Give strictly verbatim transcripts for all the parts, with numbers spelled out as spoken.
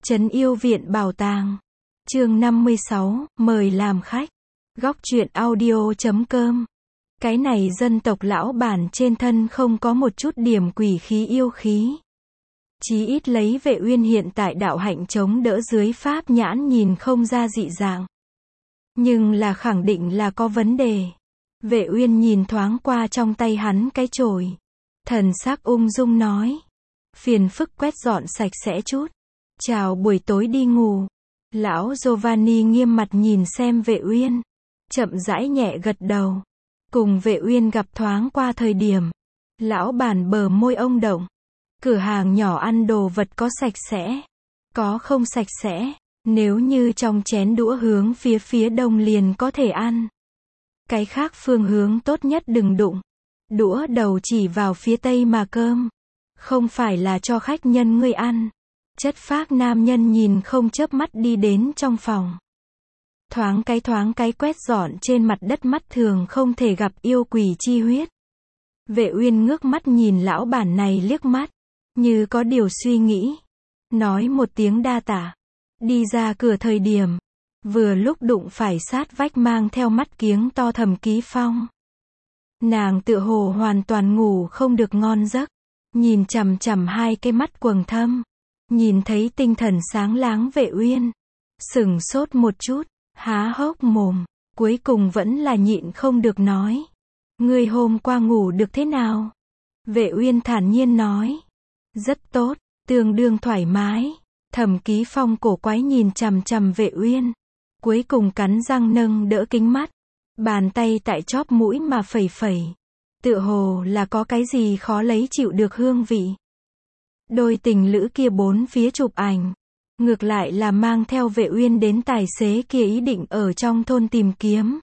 Trấn Yêu Viện Bảo Tàng. Chương năm mươi sáu, mời làm khách. Góc truyện audio chấm com. Cái này dân tộc lão bản trên thân không có một chút điểm quỷ khí yêu khí. Chí ít lấy Vệ Uyên hiện tại đạo hạnh chống đỡ dưới pháp nhãn nhìn không ra dị dạng. Nhưng là khẳng định là có vấn đề. Vệ Uyên nhìn thoáng qua trong tay hắn cái chổi. Thần sắc ung dung nói. Phiền phức quét dọn sạch sẽ chút. Chào buổi tối đi ngủ. Lão Giovanni nghiêm mặt nhìn xem Vệ Uyên. Chậm rãi nhẹ gật đầu. Cùng Vệ Uyên gặp thoáng qua thời điểm. Lão bản bờ môi ông động. Cửa hàng nhỏ ăn đồ vật có sạch sẽ. Có không sạch sẽ. Nếu như trong chén đũa hướng phía phía đông liền có thể ăn. Cái khác phương hướng tốt nhất đừng đụng. Đũa đầu chỉ vào phía tây mà cơm. Không phải là cho khách nhân ngươi ăn. Chất phác nam nhân nhìn không chớp mắt đi đến trong phòng. Thoáng cái thoáng cái quét dọn trên mặt đất mắt thường không thể gặp yêu quỷ chi huyết. Vệ Uyên ngước mắt nhìn lão bản này liếc mắt. Như có điều suy nghĩ. Nói một tiếng đa tạ. Đi ra cửa thời điểm. Vừa lúc đụng phải sát vách mang theo mắt kiếng to Thẩm Ký Phong. Nàng tựa hồ hoàn toàn ngủ không được ngon giấc. Nhìn chằm chằm hai cái mắt quầng thâm. Nhìn thấy tinh thần sáng láng Vệ Uyên. Sửng sốt một chút. Há hốc mồm. Cuối cùng vẫn là nhịn không được nói. Ngươi hôm qua ngủ được thế nào? Vệ Uyên thản nhiên nói. Rất tốt. Tương đương thoải mái. Thẩm Ký Phong cổ quái nhìn chằm chằm Vệ Uyên. Cuối cùng cắn răng nâng đỡ kính mắt. Bàn tay tại chóp mũi mà phẩy phẩy. Tựa hồ là có cái gì khó lấy chịu được hương vị. Đôi tình lữ kia bốn phía chụp ảnh. Ngược lại là mang theo Vệ Uyên đến tài xế kia ý định ở trong thôn tìm kiếm.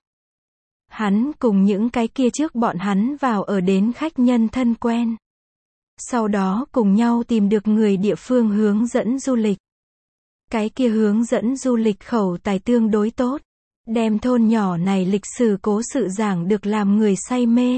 Hắn cùng những cái kia trước bọn hắn vào ở đến khách nhân thân quen. Sau đó cùng nhau tìm được người địa phương hướng dẫn du lịch. Cái kia hướng dẫn du lịch khẩu tài tương đối tốt. Đem thôn nhỏ này lịch sử cố sự giảng được làm người say mê.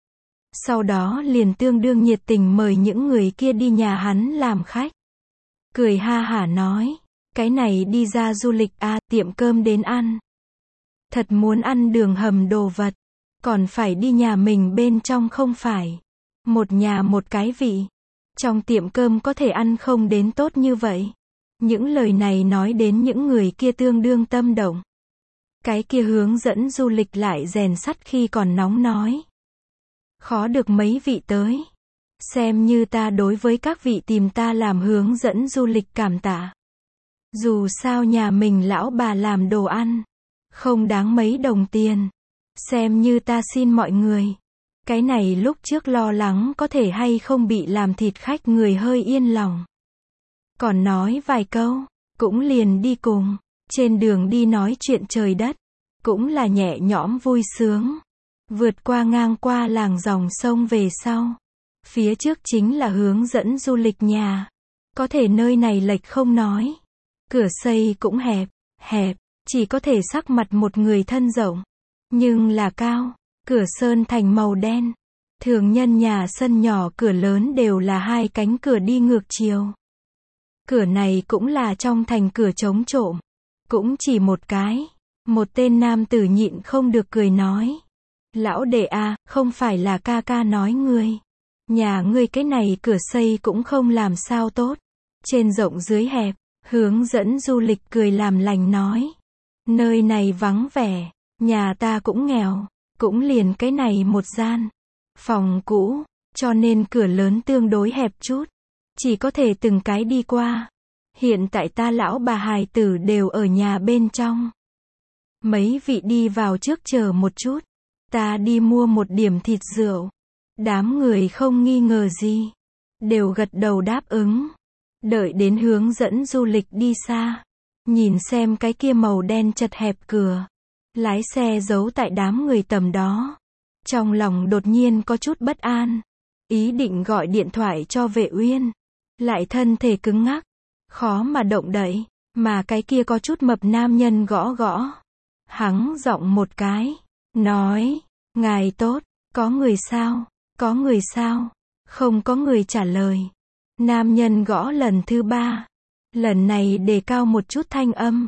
Sau đó liền tương đương nhiệt tình mời những người kia đi nhà hắn làm khách. Cười ha hả nói. Cái này đi ra du lịch à, tiệm cơm đến ăn. Thật muốn ăn đường hầm đồ vật. Còn phải đi nhà mình bên trong không phải. Một nhà một cái vị. Trong tiệm cơm có thể ăn không đến tốt như vậy. Những lời này nói đến những người kia tương đương tâm động. Cái kia hướng dẫn du lịch lại rèn sắt khi còn nóng nói. Khó được mấy vị tới. Xem như ta đối với các vị tìm ta làm hướng dẫn du lịch cảm tạ. Dù sao nhà mình lão bà làm đồ ăn. Không đáng mấy đồng tiền. Xem như ta xin mọi người. Cái này lúc trước lo lắng có thể hay không bị làm thịt khách người hơi yên lòng. Còn nói vài câu. Cũng liền đi cùng. Trên đường đi nói chuyện trời đất. Cũng là nhẹ nhõm vui sướng. Vượt qua ngang qua làng dòng sông về sau. Phía trước chính là hướng dẫn du lịch nhà. Có thể nơi này lệch không nói. Cửa xây cũng hẹp, hẹp, chỉ có thể sắc mặt một người thân rộng. Nhưng là cao, cửa sơn thành màu đen. Thường nhân nhà sân nhỏ cửa lớn đều là hai cánh cửa đi ngược chiều. Cửa này cũng là trong thành cửa chống trộm. Cũng chỉ một cái. Một tên nam tử nhịn không được cười nói. Lão đệ à, không phải là ca ca nói ngươi. Nhà ngươi cái này cửa xây cũng không làm sao tốt. Trên rộng dưới hẹp, hướng dẫn du lịch cười làm lành nói. Nơi này vắng vẻ, nhà ta cũng nghèo, cũng liền cái này một gian. Phòng cũ, cho nên cửa lớn tương đối hẹp chút. Chỉ có thể từng cái đi qua. Hiện tại ta lão bà hài tử đều ở nhà bên trong. Mấy vị đi vào trước chờ một chút. Ta đi mua một điểm thịt rượu. Đám người không nghi ngờ gì. Đều gật đầu đáp ứng. Đợi đến hướng dẫn du lịch đi xa. Nhìn xem cái kia màu đen chật hẹp cửa. Lái xe giấu tại đám người tầm đó. Trong lòng đột nhiên có chút bất an. Ý định gọi điện thoại cho Vệ Uyên. Lại thân thể cứng ngắc. Khó mà động đậy. Mà cái kia có chút mập nam nhân gõ gõ. Hắng giọng một cái. Nói. Ngài tốt. Có người sao? Có người sao? Không có người trả lời. Nam nhân gõ lần thứ ba. lần này đề cao một chút thanh âm.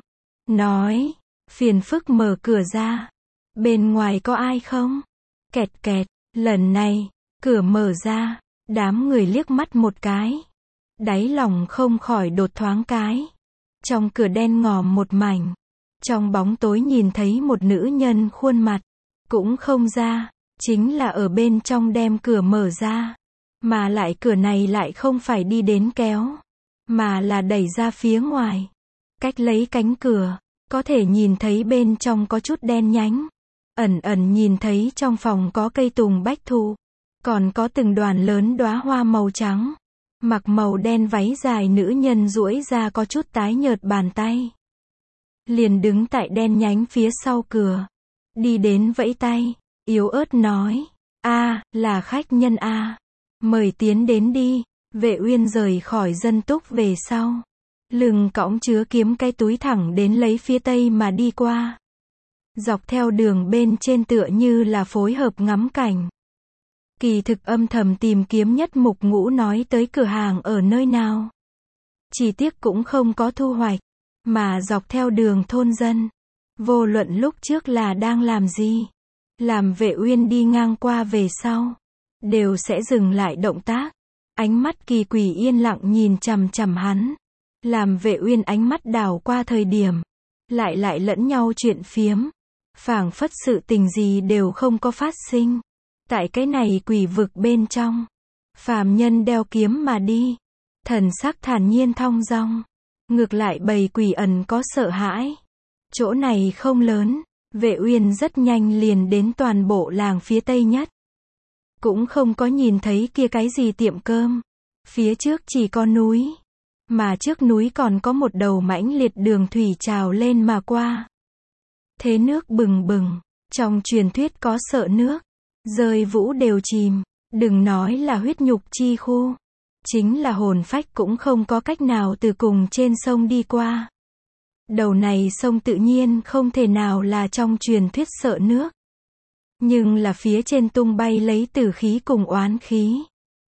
Nói, phiền phức mở cửa ra. Bên ngoài có ai không? Kẹt kẹt, lần này, cửa mở ra, đám người liếc mắt một cái. Đáy lòng không khỏi đột thoáng cái. Trong cửa đen ngòm một mảnh. Trong bóng tối nhìn thấy một nữ nhân khuôn mặt. Cũng không ra, chính là ở bên trong đem cửa mở ra. Mà lại cửa này lại không phải đi đến kéo, mà là đẩy ra phía ngoài. Cách lấy cánh cửa, có thể nhìn thấy bên trong có chút đen nhánh. Ẩn ẩn nhìn thấy trong phòng có cây tùng bách thụ. Còn có từng đoàn lớn đóa hoa màu trắng. Mặc màu đen váy dài nữ nhân duỗi ra có chút tái nhợt bàn tay. Liền đứng tại đen nhánh phía sau cửa. Đi đến vẫy tay, yếu ớt nói. A, là khách nhân A. Mời tiến đến đi. Vệ Uyên rời khỏi dân túc về sau. Lưng cõng chứa kiếm cái túi thẳng đến lấy phía tây mà đi qua. Dọc theo đường bên trên tựa như là phối hợp ngắm cảnh. Kỳ thực âm thầm tìm kiếm Nhất Mục Ngũ nói tới cửa hàng ở nơi nào. Chỉ tiếc cũng không có thu hoạch. Mà dọc theo đường thôn dân. Vô luận lúc trước là đang làm gì. Làm Vệ Uyên đi ngang qua về sau. Đều sẽ dừng lại động tác. Ánh mắt kỳ quỷ yên lặng nhìn chằm chằm hắn. Làm Vệ Uyên ánh mắt đảo qua thời điểm. Lại lại lẫn nhau chuyện phiếm. Phảng phất sự tình gì đều không có phát sinh. Tại cái này quỷ vực bên trong. Phàm nhân đeo kiếm mà đi. Thần sắc thản nhiên thong dong. Ngược lại bầy quỷ ẩn có sợ hãi. Chỗ này không lớn. Vệ Uyên rất nhanh liền đến toàn bộ làng phía tây nhất. Cũng không có nhìn thấy kia cái gì tiệm cơm. Phía trước chỉ có núi. Mà trước núi còn có một đầu mãnh liệt đường thủy trào lên mà qua. Thế nước bừng bừng. Trong truyền thuyết có sợ nước. Rơi vũ đều chìm. Đừng nói là huyết nhục chi khu. Chính là hồn phách cũng không có cách nào từ cùng trên sông đi qua. Đầu này sông tự nhiên không thể nào là trong truyền thuyết sợ nước. Nhưng là phía trên tung bay lấy tử khí cùng oán khí.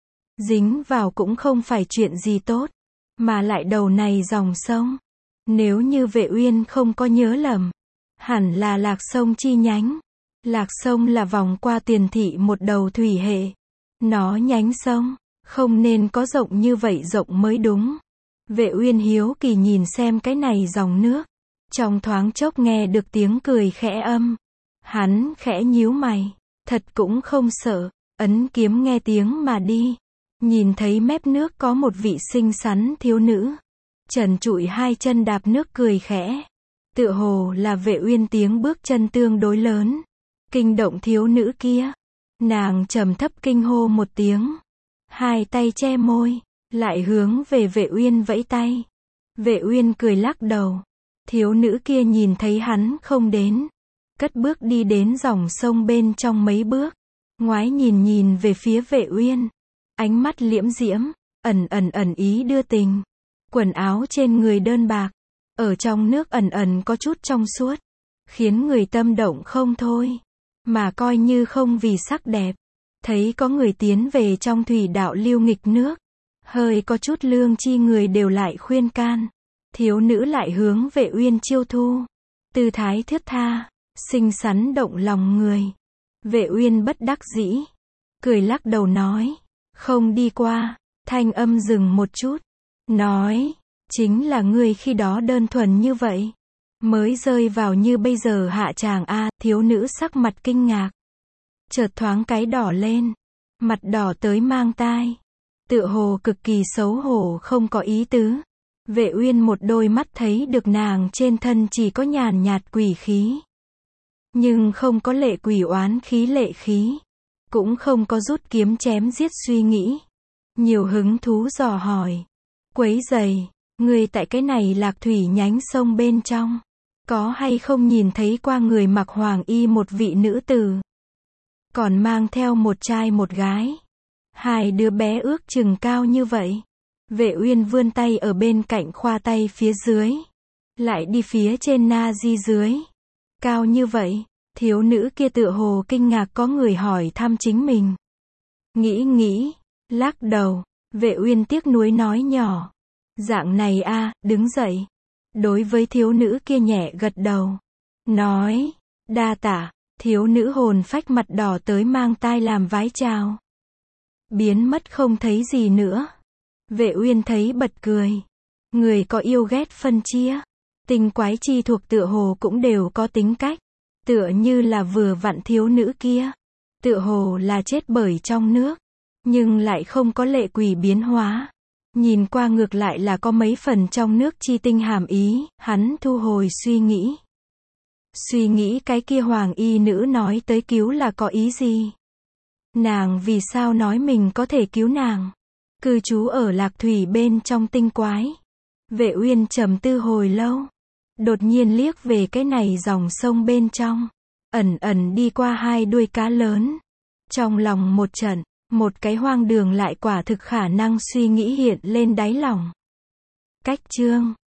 Dính vào cũng không phải chuyện gì tốt. Mà lại đầu này dòng sông. Nếu như Vệ Uyên không có nhớ lầm. Hẳn là Lạc Sông chi nhánh. Lạc Sông là vòng qua Tiền Thị một đầu thủy hệ. Nó nhánh sông. Không nên có rộng như vậy rộng mới đúng. Vệ Uyên hiếu kỳ nhìn xem cái này dòng nước. Trong thoáng chốc nghe được tiếng cười khẽ âm. Hắn khẽ nhíu mày. Thật cũng không sợ. Ấn kiếm nghe tiếng mà đi. Nhìn thấy mép nước có một vị xinh xắn thiếu nữ. Trần trụi hai chân đạp nước cười khẽ. Tựa hồ là Vệ Uyên tiếng bước chân tương đối lớn. Kinh động thiếu nữ kia. Nàng trầm thấp kinh hô một tiếng. Hai tay che môi. Lại hướng về Vệ Uyên vẫy tay. Vệ Uyên cười lắc đầu. Thiếu nữ kia nhìn thấy hắn không đến. Cất bước đi đến dòng sông bên trong mấy bước. Ngoái nhìn nhìn về phía Vệ Uyên. Ánh mắt liễm diễm. Ẩn ẩn ẩn ý đưa tình. Quần áo trên người đơn bạc. Ở trong nước ẩn ẩn có chút trong suốt. Khiến người tâm động không thôi. Mà coi như không vì sắc đẹp. Thấy có người tiến về trong thủy đạo lưu nghịch nước. Hơi có chút lương chi người đều lại khuyên can. Thiếu nữ lại hướng Vệ Uyên chiêu thu. Tư thái thướt tha. Xinh xắn động lòng người. Vệ Uyên bất đắc dĩ. Cười lắc đầu nói. Không đi qua. Thanh âm dừng một chút. Nói. Chính là ngươi khi đó đơn thuần như vậy. Mới rơi vào như bây giờ hạ tràng a. Thiếu nữ sắc mặt kinh ngạc. Chợt thoáng cái đỏ lên. Mặt đỏ tới mang tai. Tựa hồ cực kỳ xấu hổ không có ý tứ. Vệ Uyên một đôi mắt thấy được nàng trên thân chỉ có nhàn nhạt quỷ khí. Nhưng không có lệ quỷ oán khí lệ khí. Cũng không có rút kiếm chém giết suy nghĩ. Nhiều hứng thú dò hỏi. Quấy giày, người tại cái này Lạc Thủy nhánh sông bên trong. Có hay không nhìn thấy qua người mặc hoàng y một vị nữ tử. Còn mang theo một trai một gái. Hai đứa bé ước chừng cao như vậy. Vệ Uyên vươn tay ở bên cạnh khoa tay phía dưới. Lại đi phía trên na di dưới. Cao như vậy. Thiếu nữ kia tựa hồ kinh ngạc có người hỏi thăm chính mình. Nghĩ nghĩ. Lắc đầu. Vệ Uyên tiếc nuối nói nhỏ. Dạng này a, đứng dậy. Đối với thiếu nữ kia nhẹ gật đầu. Nói, đa tạ, thiếu nữ hồn phách mặt đỏ tới mang tai làm vái chào. Biến mất không thấy gì nữa. Vệ Uyên thấy bật cười. Người có yêu ghét phân chia. Tinh quái chi thuộc tựa hồ cũng đều có tính cách. Tựa như là vừa vặn thiếu nữ kia. Tựa hồ là chết bởi trong nước. Nhưng lại không có lệ quỷ biến hóa. Nhìn qua ngược lại là có mấy phần trong nước chi tinh hàm ý, hắn thu hồi suy nghĩ. Suy nghĩ cái kia hoàng y nữ nói tới cứu là có ý gì? Nàng vì sao nói mình có thể cứu nàng? Cư trú ở lạc thủy bên trong tinh quái. Vệ Uyên trầm tư hồi lâu. Đột nhiên liếc về cái này dòng sông bên trong. Ẩn ẩn đi qua hai đuôi cá lớn. Trong lòng một trận, một cái hoang đường lại quả thực khả năng suy nghĩ hiện lên đáy lòng. Cách chương